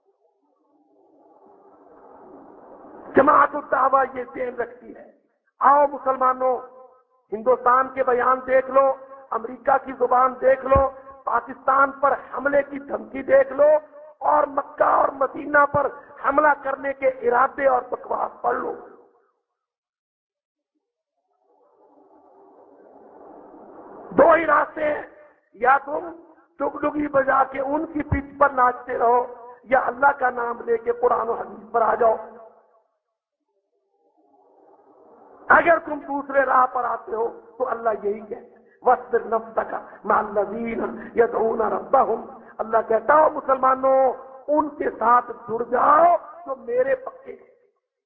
جماعت الدعوہ یہ دین رکھتی ہے. آؤ مسلمانوں، ہندوستان کے بیان دیکھ لو، امریکہ کی زبان دیکھ لو، پاکستان پر حملے کی دھمکی دیکھ لو، اور مکہ اور مدینہ پر حملہ کرنے کے ارادے اور بکواس پڑھ لو. دو ہی راستے ہیں، یا تم ڈگڈگی بجا کے ان کی پیٹھ پر ناچتے رہو، یا اللہ کا نام لے کے قرآن و حدیث پر آ جاؤ. اگر تم دوسرے راہ پر آتے ہو تو اللہ یہی کہتا ہے وَاصْبِرْ نَفْسَكَ مَعَ الَّذِينَ يَدْعُونَ رَبَّهُمْ. اللہ کہتا ہو مسلمانوں ان کے ساتھ جڑ جاؤ جو میرے پکے ہیں،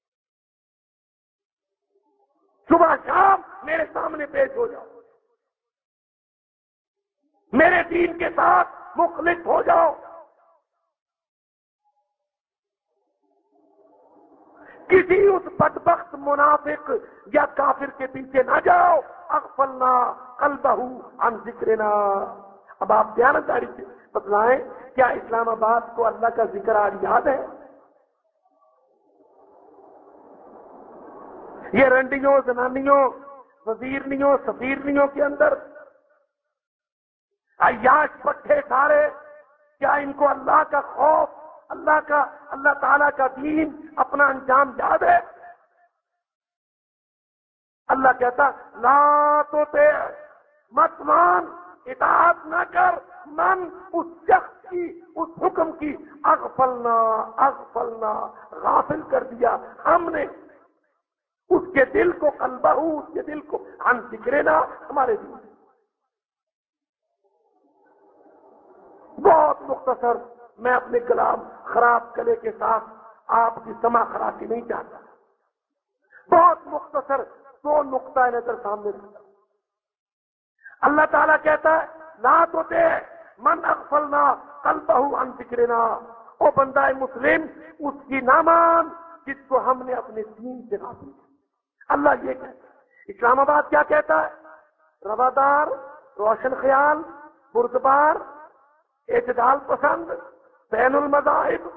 صبح شام میرے سامنے پیش ہو جاؤ، میرے دین کے ساتھ مخلص ہو جاؤ. کسی اس بدبخت منافق یا کافر کے پیچھے نہ جاؤ. اغفلنا قلبہ عن ذکرنا. اب آپ دیانتداری سے بتلائیں کیا اسلام آباد کو اللہ کا ذکر آج یاد ہے؟ یہ رنڈیوں زنانیوں وزیرنیوں سفیرنیوں کے اندر عیاش پٹھے سارے، کیا ان کو اللہ کا خوف، اللہ کا اللہ تعالیٰ کا دین، اپنا انجام یاد ہے؟ اللہ کہتا لا تطع، مت مان، اطاعت نہ کر، من اس شخص کی، اس حکم کی اغفلنا اغفلنا غافل کر دیا ہم نے اس کے دل کو، قلبہ، اس کے دل کو، عن ذکرنا، ہمارے دل. بہت مختصر، میں اپنے کلام خراب گلے کے ساتھ آپ کی سما خرابی نہیں چاہتا. بہت مختصر دو نقطہ نظر سامنے رکھتا. اللہ تعالیٰ کہتا ہے لا تطع من اغفلنا قلبہ عن ذکرنا. او بندہ مسلم اس کی نہ مان جس کو ہم نے اپنے دین سے غافل کیا. اللہ یہ کہتا ہے. اسلام آباد کیا کہتا ہے؟ روادار، روشن خیال، بردبار، اعتدال پسند، بین المذاہب،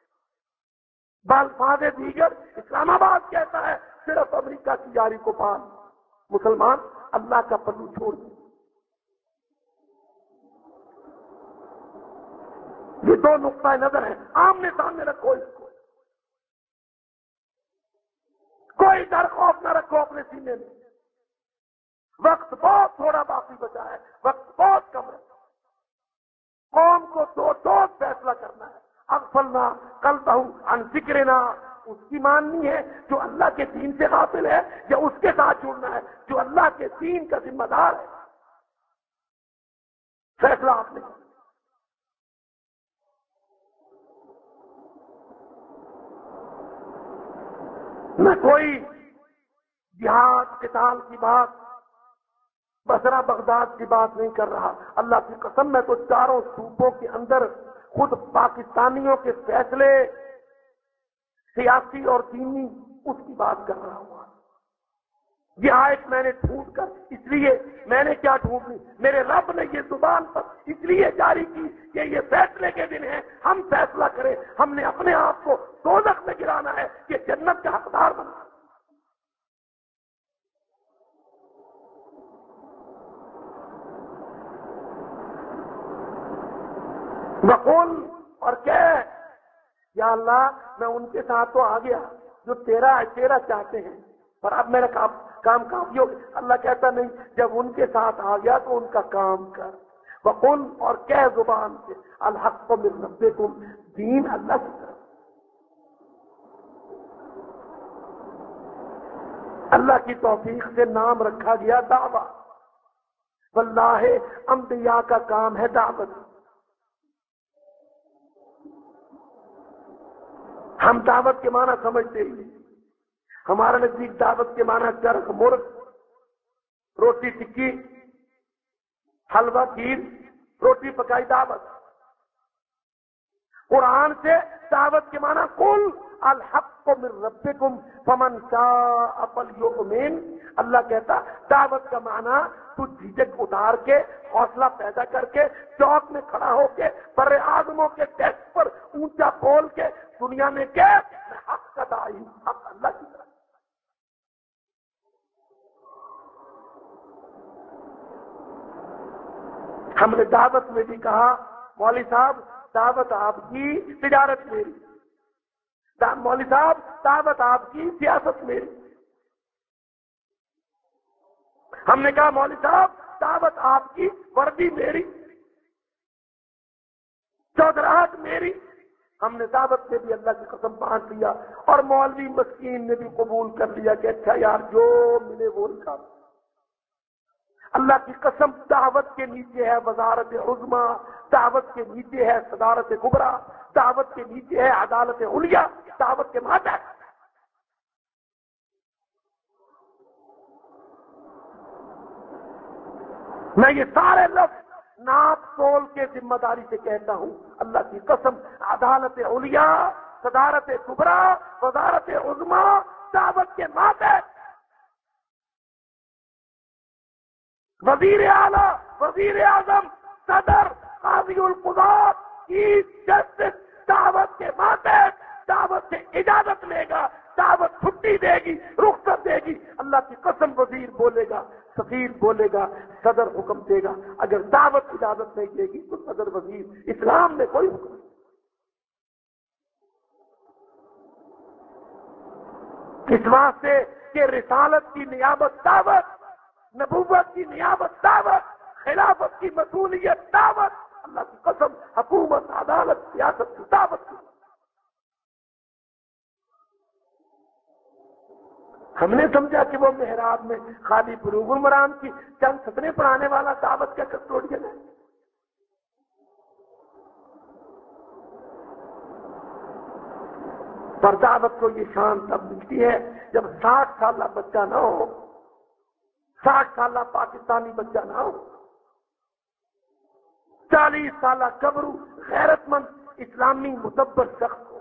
بالفاظ دیگر. اسلام آباد کہتا ہے صرف امریکہ کی یاری کو پال. مسلمان اللہ کا پلو چھوڑ دیں. یہ دو نقطہ نظر ہیں، آمنے سامنے رکھو اس کو. کوئی ڈر خوف نہ رکھو اپنے سینے میں. وقت بہت تھوڑا باقی بچا ہے، وقت بہت کم ہے. قوم کو دو دو فیصلہ کرنا ہے. اغفلنا قلبہ عن ذکرنا، اس کی ماننی ہے جو اللہ کے دین سے غافل ہے، یا اس کے ساتھ جڑنا ہے جو اللہ کے دین کا ذمہ دار ہے. فیصلہ آپ نے. نہ کوئی جہاد قتال کی بات، بصرہ بغداد کی بات نہیں کر رہا. اللہ کی قسم میں تو چاروں صوبوں کے اندر خود پاکستانیوں کے فیصلے سیاسی اور دینی اس کی بات کر رہا ہوں. یہ آیت میں نے ڈھونڈ کر، اس لیے میں نے کیا ڈھونڈ لی، میرے رب نے یہ زبان پر اس لیے جاری کی کہ یہ فیصلے کے دن ہیں، ہم فیصلہ کریں. ہم نے اپنے آپ کو دوزخ میں گرانا ہے کہ جنت کا حقدار بننا. وقل، اور کہہ یا اللہ میں ان کے ساتھ تو آ گیا جو تیرا تیرا چاہتے ہیں، پر اب میرا کام کام کافی ہو گیا. اللہ کہتا نہیں، جب ان کے ساتھ آ گیا تو ان کا کام کر. وقل، اور کہہ زبان سے الحق من ربکم، دین اللہ کی طرف. اللہ کی توفیق سے نام رکھا گیا دعویٰ. واللہ انبیاء کا کام ہے دعوت. ہم دعوت کے معنی سمجھتے ہی نہیں. ہمارا نزدیک دعوت کے معنی چرخ مرغ، روٹی ٹکی، حلوہ کھیر، روٹی پکائی دعوت. قرآن سے دعوت کے معنی قل الحق من ربکم فمن شاء فلیؤمن. اللہ کہتا دعوت کا معنی تو جھجک اتار کے، حوصلہ پیدا کر کے، چوک میں کھڑا ہو کے، بر اعظموں کے ڈیسک پر اونچا بول کے دنیا میں کہ میں حق کا داعی ہوں، حق اللہ کی طرف. ہم نے دعوت میں بھی کہا مولوی صاحب دعوت آپ کی، تجارت میری. مولوی صاحب دعوت آپ کی، سیاست میری. ہم نے کہا مولوی صاحب دعوت آپ کی، وردی میری، چودراہٹ میری. ہم نے دعوت میں بھی اللہ کی قسم باندھ لیا، اور مولوی مسکین نے بھی قبول کر لیا کہ اچھا یار جو ملے وہ نکال. اللہ کی قسم دعوت کے نیچے ہے وزارت عظما، دعوت کے نیچے ہے صدارت کبریٰ، دعوت کے نیچے ہے عدالت علیٰ، دعوت کے ماتحت. میں یہ سارے لفظ ناپ تول کے ذمہ داری سے کہتا ہوں، اللہ کی قسم عدالت علیٰ، صدارت کبریٰ، وزارت عظما، دعوت کے ماتحت. وزیر اعلیٰ، وزیر اعظم، صدر، قاضی القضات، چیف جسٹس دعوت کے ماتحت. دعوت سے اجازت لے گا، دعوت چھٹی دے گی، رخصت دے گی. اللہ کی قسم وزیر بولے گا، سفیر بولے گا، صدر حکم دے گا. اگر دعوت اجازت نہیں دے گی تو صدر وزیر، اسلام میں کوئی حکم نہیں. اس واسطے کہ رسالت کی نیابت دعوت، نبوت کی نیابت دعوت، خلافت کی مسئولیت دعوت، اللہ کی قسم حکومت، عدالت، سیاست کی دعوت کی. ہم نے سمجھا کہ وہ محراب میں خالی بلوغ المرام کی چند سطریں پڑھانے والا دعوت کا کسٹوڈین ہے. پر دعوت کو یہ شان تب ملتی ہے جب ساٹھ سالہ بچہ نہ ہو، ساٹھ سالہ پاکستانی بچہ نہ ہو، چالیس سالہ قبرو غیرت مند اسلامی مدبر شخص ہو.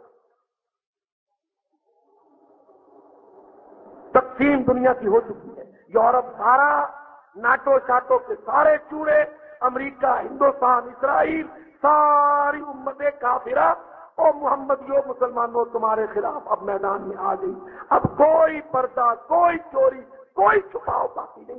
تقسیم دنیا کی ہو چکی ہے. یورپ سارا، ناٹو شاٹو کے سارے چوڑے، امریکہ، ہندوستان، اسرائیل، ساری امت کافرہ اور محمدیوں مسلمانوں تمہارے خلاف اب میدان میں آ گئی. اب کوئی پردہ، کوئی چوری، کوئی چھپاؤ باقی نہیں.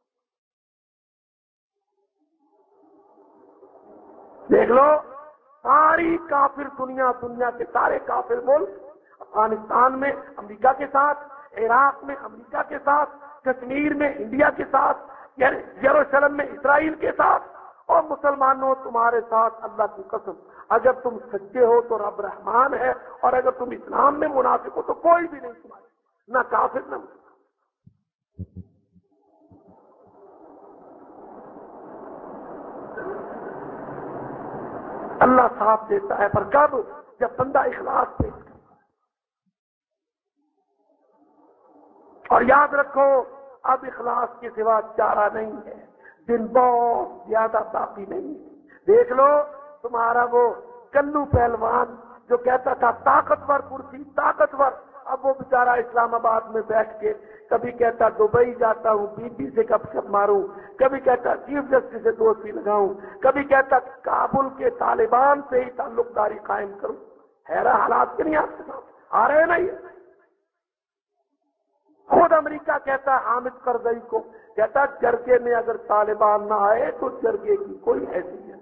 دیکھ لو ساری کافر دنیا، دنیا کے سارے کافر ملک، افغانستان میں امریکہ کے ساتھ، عراق میں امریکہ کے ساتھ، کشمیر میں انڈیا کے ساتھ، یروشلم میں اسرائیل کے ساتھ، اور مسلمانوں تمہارے ساتھ. اللہ کی قسم اگر تم سچے ہو تو رب رحمان ہے، اور اگر تم اسلام میں منافق ہو تو کوئی بھی نہیں تمہارے، نہ کافر نہ مسلمان. اللہ صاف دیتا ہے، پر کب؟ جب بندہ اخلاص پیش کرے. اور یاد رکھو اب اخلاص کے سوا چارہ نہیں ہے، دن بہت زیادہ باقی نہیں ہے. دیکھ لو تمہارا وہ کلو پہلوان جو کہتا تھا طاقتور کرسی، طاقتور، اب وہ بیچارہ اسلام آباد میں بیٹھ کے کبھی کہتا دبئی جاتا ہوں بی بی سے گپ شپ ماروں، کبھی کہتا چیف جسٹس سے دوستی لگاؤں، کبھی کہتا کابل کے طالبان سے ہی تعلق داری قائم کروں. حیران حالات کے نہیں آپ کے ساتھ آ رہے ہیں نا. یہ خود امریکہ کہتا حامد کرزئی کو، کہتا جرگے میں اگر طالبان نہ آئے تو جرگے کی کوئی حیثیت.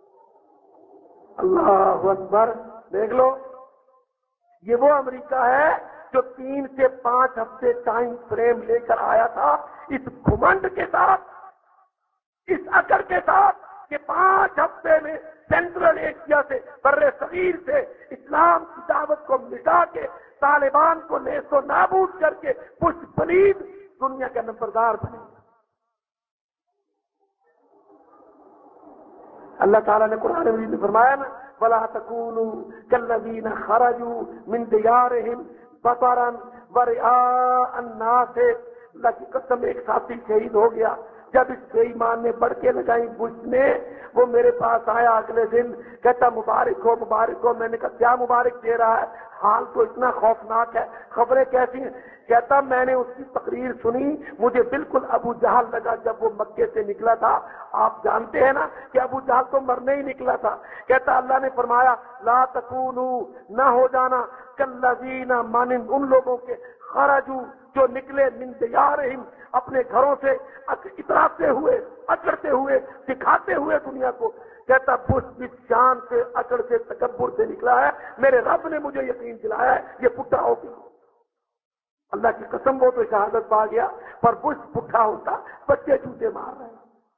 اللہ اکبر. دیکھ لو یہ وہ امریکہ ہے جو تین سے پانچ ہفتے ٹائم فریم لے کر آیا تھا، اس گھمنڈ کے ساتھ، اس اکڑ کے ساتھ کہ پانچ ہفتے میں سینٹرل ایشیا سے، بر صغیر سے اسلام کی دعوت کو مٹا کے، طالبان کو نیست و نابود کر کے پشت پلید دنیا کا نمبردار بنے. اللہ تعالیٰ نے قرآن مجید میں فرمایا نا وَلَا تَكُونُوا كَالَّذِينَ خَرَجُوا مِن دِيَارِهِمْ بَطَرًا وَرِئَاءَ النَّاسِ۔ اللہ کی قسم ایک ساتھی شہید ہو گیا، جب اس بے ایمان نے بڑھ کے لگائی بش نے، وہ میرے پاس آیا اگلے دن، کہتا مبارک ہو مبارک ہو۔ میں نے کہا کیا مبارک دے رہا ہے، حال تو اتنا خوفناک ہے، خبریں کیسی ہیں؟ کہتا میں نے اس کی تقریر سنی، مجھے بالکل ابو جہل لگا جب وہ مکے سے نکلا تھا۔ آپ جانتے ہیں نا کہ ابو جہل تو مرنے ہی نکلا تھا۔ کہتا اللہ نے فرمایا لا تکونوا، نہ ہو جانا کالذین، مانند ان لوگوں کے خرجوا جو نکلے من دیارہم، اپنے گھروں سے اتراتے ہوئے، اکڑتے ہوئے، دکھاتے ہوئے دنیا کو۔ کہتا بش جس شان سے، اکڑ سے، تکبر سے نکلا ہے، میرے رب نے مجھے یقین دلایا ہے یہ پٹھا ہو گیا۔ اللہ کی قسم وہ تو شہادت پا گیا، پر بش پٹھا ہوتا بچے جوتے مار رہے ہیں۔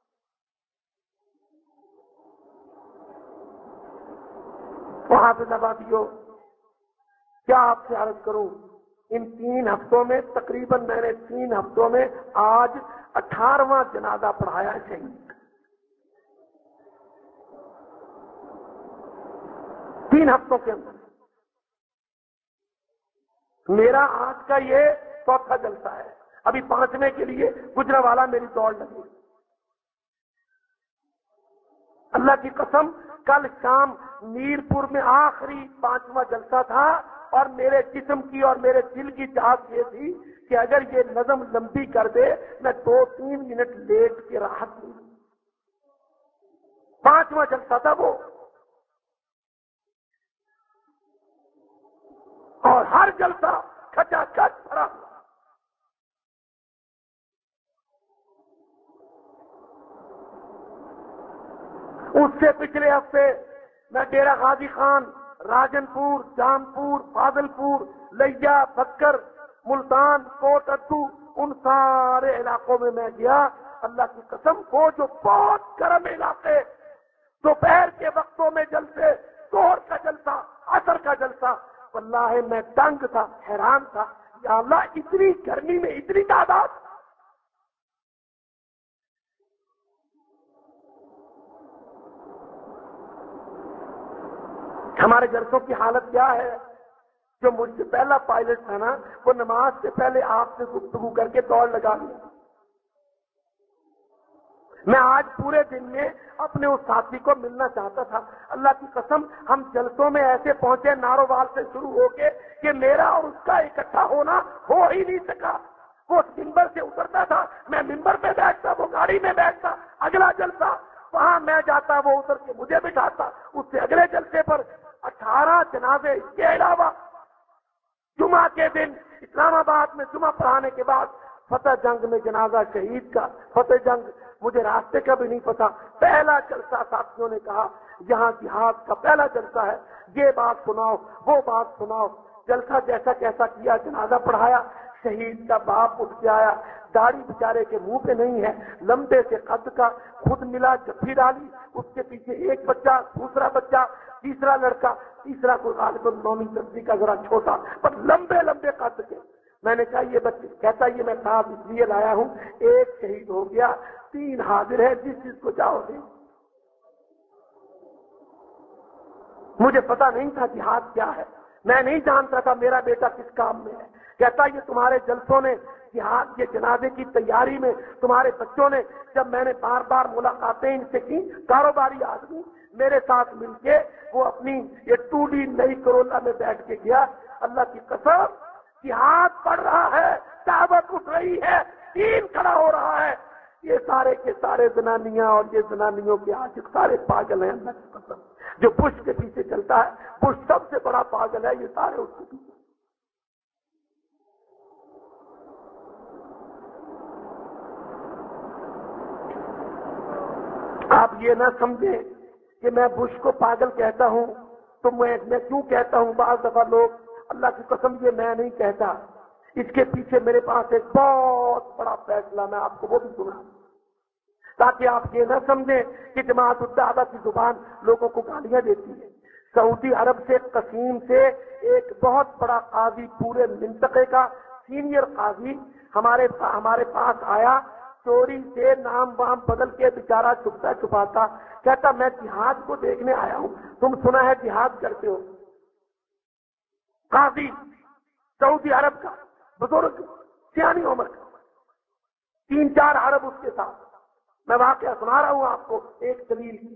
وہاں پہ نباتیوں، کیا آپ سے عرض کروں، ان تین ہفتوں میں تقریباً میں نے تین ہفتوں میں آج اٹھارہواں جنازہ پڑھایا ہے شہید، تین ہفتوں کے اندر۔ میرا آج کا یہ چوتھا جلسہ ہے، ابھی پانچویں کے لیے گجرانوالہ میری دوڑ لگی۔ اللہ کی قسم کل شام میرپور میں آخری پانچواں جلسہ تھا، اور میرے جسم کی اور میرے دل کی چاہت یہ تھی کہ اگر یہ نظم لمبی کر دے میں دو تین منٹ لیٹ کے راحت دوں۔ پانچواں جلسہ تھا وہ، اور ہر جلسہ کھچا کھچ بھرا ہوا۔ اس سے پچھلے ہفتے میں ڈیرہ غازی خان، راجن پور، جام پور، فاضل پور، لیا، بکر، ملتان، کوٹ ادو، ان سارے علاقوں میں میں گیا۔ اللہ کی قسم وہ جو بہت گرم علاقے، دوپہر کے وقتوں میں جلسے، ظہر کا جلسہ، عصر کا جلسہ، واللہ میں تنگ تھا، حیران تھا، یا اللہ اتنی گرمی میں اتنی تعداد۔ ہمارے جلسوں کی حالت کیا ہے؟ جو مجھ سے پہلا پائلٹ تھا نا، وہ نماز سے پہلے آپ سے گفتگو کر کے دوڑ لگا لیا۔ میں آج پورے دن میں اپنے اس ساتھی کو ملنا چاہتا تھا۔ اللہ کی قسم ہم جلسوں میں ایسے پہنچے نارووال سے شروع ہو کے کہ میرا اور اس کا اکٹھا ہونا ہو ہی نہیں سکا۔ وہ ممبر سے اترتا تھا، میں ممبر پہ بیٹھتا، وہ گاڑی میں بیٹھتا، اگلا جلسہ وہاں میں جاتا، وہ اتر کے مجھے بٹھاتا، اس سے اگلے جلسے پر۔ اٹھارہ جنازے، اس کے علاوہ جمعہ کے دن اسلام آباد میں جمعہ پڑھانے کے بعد فتح جنگ میں جنازہ شہید کا، فتح جنگ مجھے راستے کا بھی نہیں پتا۔ پہلا جلسہ ساتھیوں نے کہا یہاں جہاد کا پہلا جلسہ ہے، یہ بات سناؤ وہ بات سناؤ۔ جلسہ جیسا کیسا کیا، جنازہ پڑھایا، شہید کا باپ اٹھ کے آیا، داڑھی بیچارے کے منہ پہ نہیں ہے، لمبے سے قد کا، خود ملا، جفی ڈالی، اس کے پیچھے ایک بچہ، دوسرا بچہ، تیسرا لڑکا، تیسرا کوئی غالباً نویں دسویں کا ذرا چھوٹا، پر لمبے لمبے قد کے۔ میں نے کہا یہ بچے، کہتا یہ میں صاحب اس لیے لایا ہوں، ایک شہید ہو گیا، تین حاضر ہے، جس چیز کو چاہو گے۔ مجھے پتا نہیں تھا جہاد کیا ہے، میں نہیں جانتا تھا میرا بیٹا کس کام میں ہے۔ کہتا یہ تمہارے جلسوں نے، جہاد کے جنازے کی تیاری میں تمہارے بچوں نے، جب میں نے بار بار ملاقاتیں ان سے کی، کاروباری آدمی میرے ساتھ مل کے وہ اپنی یہ ٹو ڈی نئی کرولا میں بیٹھ کے گیا۔ اللہ کی قسم جہاد پڑھ رہا ہے، دعوت اٹھ رہی ہے، دین کھڑا ہو رہا ہے، یہ سارے کے سارے زنانیاں اور یہ زنانیوں کے عاشق سارے پاگل ہیں۔ اللہ کی قسم جو بش کے پیچھے چلتا ہے، بش سب سے بڑا پاگل ہے، یہ سارے اس کے پیچھے۔ آپ یہ نہ سمجھیں کہ میں بش کو پاگل کہتا ہوں تو میں میں کیوں کہتا ہوں، بعض دفعہ لوگ، اللہ کی قسم یہ میں نہیں کہتا، اس کے پیچھے میرے پاس ایک بہت بڑا فیصلہ، میں آپ کو وہ بھی سنا تاکہ آپ یہ نہ سمجھیں کہ جماعت الدعوہ کی زبان لوگوں کو گالیاں دیتی ہے۔ سعودی عرب سے قصیم سے ایک بہت بڑا قاضی، پورے منطقے کا سینئر قاضی ہمارے ہمارے پاس آیا، چوری سے نام وام بدل کے بیچارہ چھپتا چھپاتا کہتا میں جہاد کو دیکھنے آیا ہوں، تم سنا ہے جہاد کرتے ہو؟ قاضی سعودی عرب کا بزرگ سیانی عمر کا، تین چار عرب اس کے ساتھ، میں واقعہ سنا رہا ہوں آپ کو ایک دلیل کی۔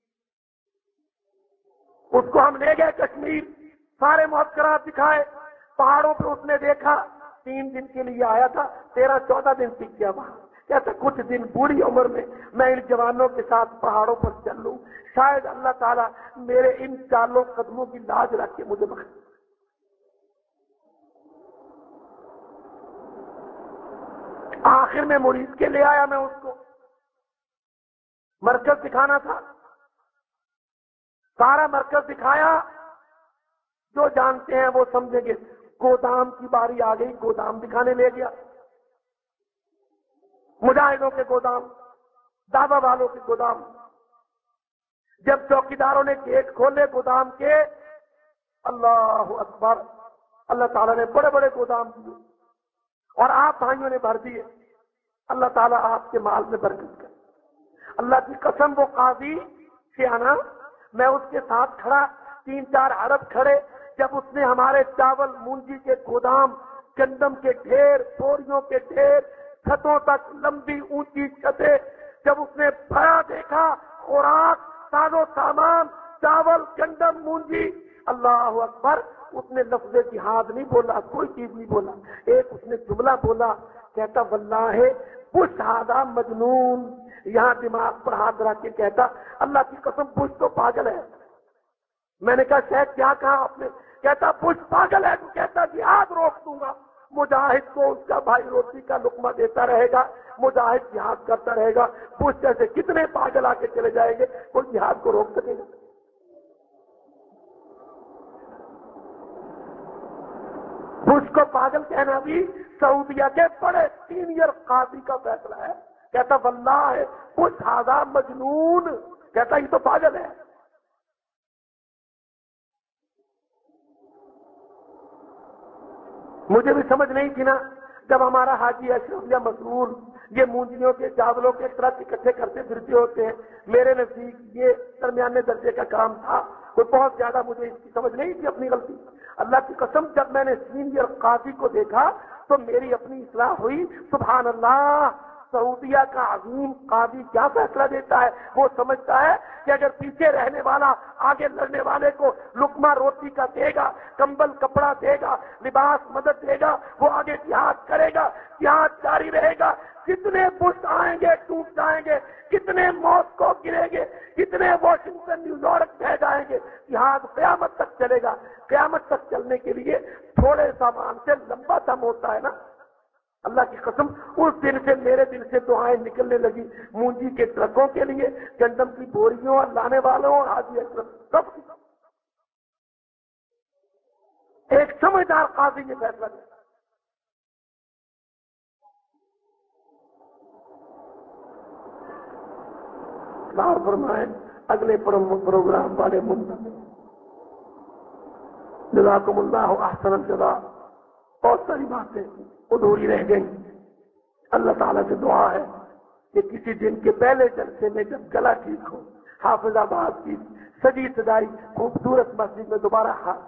اس کو ہم لے گئے کشمیر، سارے معسکرات دکھائے، پہاڑوں پہ اس نے دیکھا، تین دن کے لیے آیا تھا، تیرہ چودہ دن سیکھ گیا وہاں، کہتا کچھ دن بوڑھی عمر میں میں ان جوانوں کے ساتھ پہاڑوں پر چل لوں، شاید اللہ تعالیٰ میرے ان چالوں قدموں کی لاج رکھ کے مجھے بخشے۔ آخر میں مرید کے لے آیا میں اس کو، مرکز دکھانا تھا، سارا مرکز دکھایا، جو جانتے ہیں وہ سمجھیں گے۔ گودام کی باری آ گئی، گودام دکھانے لے گیا، مجاہدوں کے گودام، دعوی والوں کے گودام۔ جب چوکیداروں نے گیٹ کھولے گودام کے، اللہ اکبر، اللہ تعالیٰ نے بڑے بڑے گودام دیے اور آپ بھائیوں نے بھر دیے، اللہ تعالیٰ آپ کے مال میں برکت کرے۔ اللہ کی قسم وہ قاضی سیانا، میں اس کے ساتھ کھڑا، تین چار عرب کھڑے، جب اس نے ہمارے چاول مونجی کے گودام، گندم کے ڈھیر، بوریوں کے ڈھیر، چھتوں تک لمبی اونچی چھتیں، جب اس نے بھرا دیکھا، خوراک، ساز و سامان، چاول، گندم، مونجی، اللہ اکبر، اس نے لفظ جہاد نہیں بولا، کوئی چیز نہیں بولا، ایک اس نے جملہ بولا، کہتا واللہ بش ہادہ مجنون، یہاں دماغ پر ہاتھ رکھ کے کہتا اللہ کی قسم بش تو پاگل ہے۔ میں نے کہا شاید کیا کہا آپ نے؟ کہتا بش پاگل ہے، تو کہتا جہاد روک دوں گا، مجاہد کو اس کا بھائی روٹی کا لقمہ دیتا رہے گا، مجاہد جہاد کرتا رہے گا، بش جیسے کتنے پاگل آ کے چلے جائیں گے، کوئی جہاد کو روک سکے گا؟ بش کو پاگل کہنا بھی سعودیہ کے بڑے سینئر قاضی کا فیصلہ ہے، کہتا واللہ ہے بش ہادہ مجنون، کہتا یہ تو پاگل ہے۔ مجھے بھی سمجھ نہیں تھی نا، جب ہمارا حاجی اشرف یا مسرور یہ مونجیوں کے چاولوں کے ٹرک اکٹھے کرتے پھرتے ہوتے ہیں، میرے نزدیک یہ درمیانے درجے کا کام تھا، کوئی بہت زیادہ مجھے اس کی سمجھ نہیں تھی اپنی غلطی۔ اللہ کی قسم جب میں نے سینئر قاضی کو دیکھا تو میری اپنی اصلاح ہوئی، سبحان اللہ، سعودیہ کا عظیم قاضی کیا فیصلہ دیتا ہے؟ وہ سمجھتا ہے کہ اگر پیچھے رہنے والا آگے لڑنے والے کو لقمہ روٹی کا دے گا، کمبل کپڑا دے گا، لباس مدد دے گا، وہ آگے جہاد کرے گا، جہاد جاری رہے گا، کتنے بش آئیں گے ٹوٹ جائیں گے، کتنے موت کو گریں گے، کتنے واشنگٹن نیو یارک بہ جائیں گے، جہاد قیامت تک چلے گا۔ قیامت تک چلنے کے لیے تھوڑے سامان سے لمبا دم ہوتا ہے نا۔ اللہ کی قسم اس دن سے میرے دل سے دعائیں نکلنے لگی، مونجی کے ٹرکوں کے لیے، گندم کی بوریوں اور لانے والوں اور حاجی اشرف سب کی۔ ایک سمجھدار قاضی نے فیصلہ کیا۔ لاہور فرمائیں اگلے پروگرام والے منتظر جزاکم اللہ احسن الجزاء۔ بہت ساری باتیں ادھوری رہ گئی، اللہ تعالیٰ سے دعا ہے کہ کسی دن کے پہلے جلسے میں جب گلا ٹھیک ہو، حافظ آباد کی سجی سجائی خوبصورت مسجد میں دوبارہ ہاتھ۔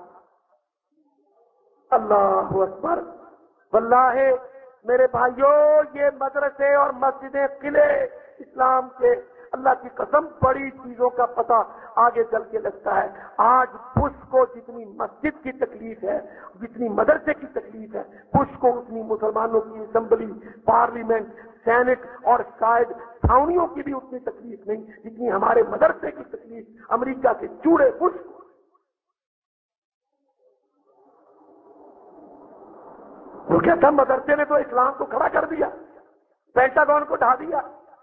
اللہ اکبر، واللہ میرے بھائیوں، یہ مدرسے اور مسجدیں قلعے اسلام کے، اللہ کی قسم بڑی چیزوں کا پتہ آگے چل کے لگتا ہے۔ آج بش کو جتنی مسجد کی تکلیف ہے، جتنی مدرسے کی تکلیف ہے، بش کو اتنی مسلمانوں کی اسمبلی، پارلیمنٹ، سینٹ اور شاید چھاؤنیوں کی بھی اتنی تکلیف نہیں جتنی ہمارے مدرسے کی تکلیف امریکہ کے چوڑے بش کو۔ وہ کہتا مدرسے نے تو اسلام کو کھڑا کر دیا، پینٹاگون کو ڈھا دیا۔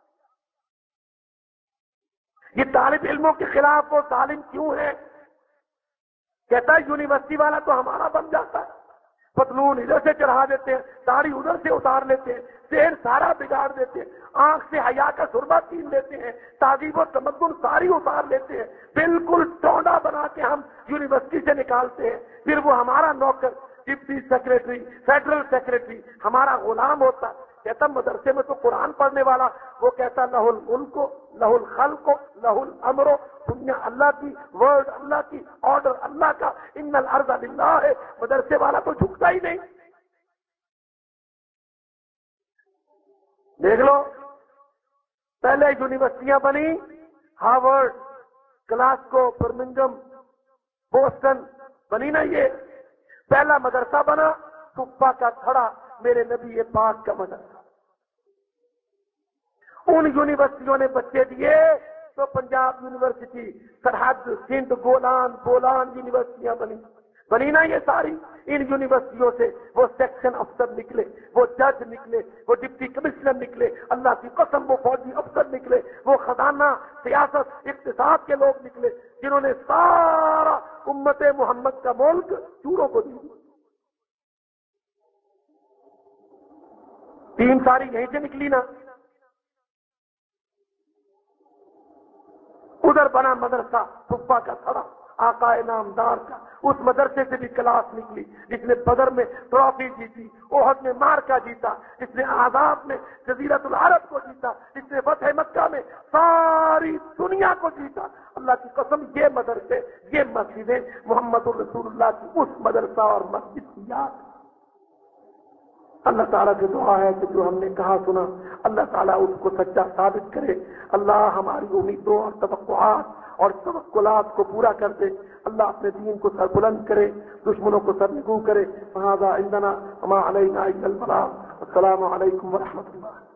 یہ طالب علموں کے خلاف وہ ظالم کیوں ہے؟ کہتا ہے یونیورسٹی والا تو ہمارا بن جاتا ہے، پتلون ادھر سے چڑھا دیتے ہیں، داڑھی ادھر سے اتار لیتے ہیں، ذہن سارا بگاڑ دیتے ہیں، آنکھ سے حیا کا سرما چھین لیتے ہیں، تہذیب و تمدن ساری اتار لیتے ہیں، بالکل ٹونڈا بنا کے ہم یونیورسٹی سے نکالتے ہیں، پھر وہ ہمارا نوکر، ڈپٹی سیکرٹری، فیڈرل سیکرٹری ہمارا غلام ہوتا ہے۔ کہتا مدرسے میں تو قرآن پڑھنے والا وہ کہتا لہ الملک لہ الخلق لہ الامر، دنیا اللہ کی، ورڈ اللہ کی، آرڈر اللہ کا، ان الارض للہ ہے، مدرسے والا تو جھکتا ہی نہیں۔ دیکھ لو پہلے یونیورسٹیاں بنی، ہارورڈ، گلاسگو، برمنگم، بوسٹن بنی نا، یہ پہلا مدرسہ بنا صفا کا کھڑا میرے نبی پاک کا مدرسہ۔ ان یونیورسٹیوں نے بچے دیے تو پنجاب یونیورسٹی، سرحد، سندھ، گولان، بولان یونیورسٹیاں بنی بنی نا یہ ساری۔ ان یونیورسٹیوں سے وہ سیکشن افسر نکلے، وہ جج نکلے، وہ ڈپٹی کمشنر نکلے، اللہ کی قسم وہ فوجی افسر نکلے، وہ خزانہ، سیاست، اقتصاد کے لوگ نکلے، جنہوں نے سارا امت محمد کا ملک چوروں کو دی۔ ٹیم ساری یہیں سے نکلی نا۔ ادھر بنا مدرسہ صفا کا کھڑا آقا نامدار کا، اس مدرسے سے بھی کلاس نکلی جس نے بدر میں ٹرافی جیتی، احد میں مارکا جیتا، جس نے آزاد میں جزیرت العرب کو جیتا، جس نے فتح مکہ میں ساری دنیا کو جیتا۔ اللہ کی قسم یہ مدرسے، یہ مسجدیں محمد الرسول اللہ کی اس مدرسہ اور مسجد کی یاد۔ اللہ تعالیٰ کی دعا ہے کہ جو ہم نے کہا سنا اللہ تعالیٰ اس کو سچا ثابت کرے۔ اللہ ہماری امیدوں اور توقعات اور توکلات کو پورا کر دے۔ اللہ اپنے دین کو سر بلند کرے، دشمنوں کو سرنگو کرے۔ فہذا عندنا وما علینا الا البلاغ۔ السلام علیکم ورحمۃ اللہ۔